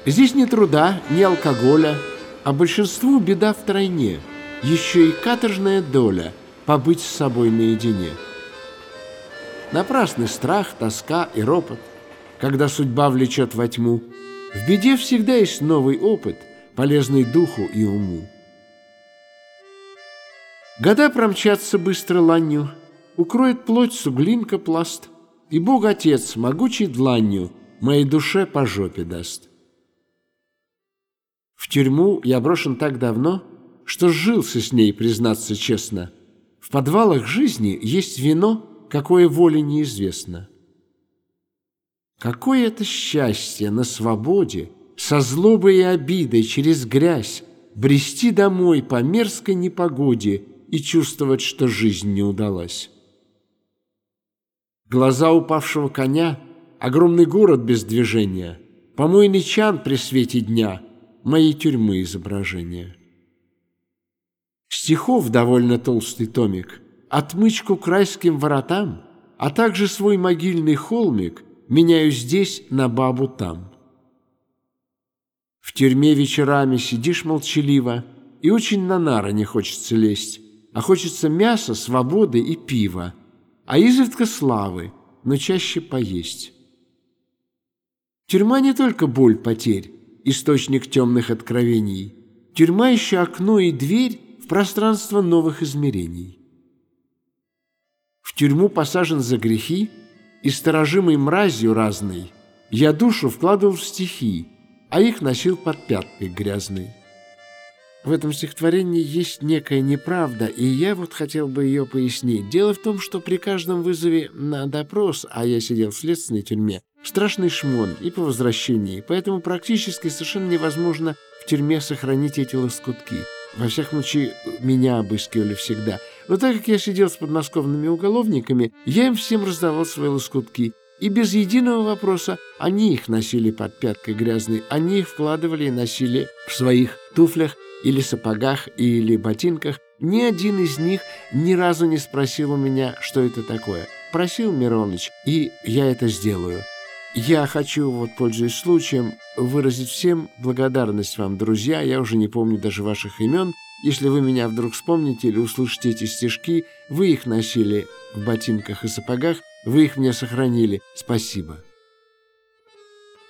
Здесь ни труда, ни алкоголя, а большинству беда втройне, еще и каторжная доля побыть с собой наедине. Напрасный страх, тоска и ропот, когда судьба влечет во тьму. В беде всегда есть новый опыт, полезный духу и уму. Года промчатся быстро ланью, укроет плоть суглинка пласт, и Бог-Отец могучей дланью моей душе по жопе даст. В тюрьму я брошен так давно, что сжился с ней, признаться честно. В подвалах жизни есть вино, какое воле неизвестно. Какое это счастье на свободе, со злобой и обидой через грязь, брести домой по мерзкой непогоде и чувствовать, что жизнь не удалась. Глаза упавшего коня, огромный город без движения, помойный чан при свете дня, моей тюрьмы изображения. Стихов довольно толстый томик, отмычку к райским воротам, а также свой могильный холмик меняю здесь на бабу там. В тюрьме вечерами сидишь молчаливо, и очень на нары не хочется лезть, а хочется мяса, свободы и пива, а изредка славы, но чаще поесть. Тюрьма не только боль потерь, источник темных откровений. Тюрьма еще окно и дверь в пространство новых измерений. В тюрьму посажен за грехи, и сторожимой мразью разной я душу вкладывал в стихи, а их носил под пяткой грязной. В этом стихотворении есть некая неправда, и я вот хотел бы ее пояснить. Дело в том, что при каждом вызове на допрос, а я сидел в следственной тюрьме, страшный шмон и по возвращении, поэтому практически совершенно невозможно в тюрьме сохранить эти лоскутки. Во всяком случае, меня обыскивали всегда. Но так как я сидел с подмосковными уголовниками, я им всем раздавал свои лоскутки. И без единого вопроса они их носили под пяткой грязной, они их вкладывали и носили в своих туфлях или сапогах, или ботинках. Ни один из них ни разу не спросил у меня, что это такое. Просил Мироныч, и я это сделаю. Я хочу, вот пользуясь случаем, выразить всем благодарность вам, друзья. Я уже не помню даже ваших имен. Если вы меня вдруг вспомните или услышите эти стишки, вы их носили в ботинках и сапогах, вы их мне сохранили. Спасибо.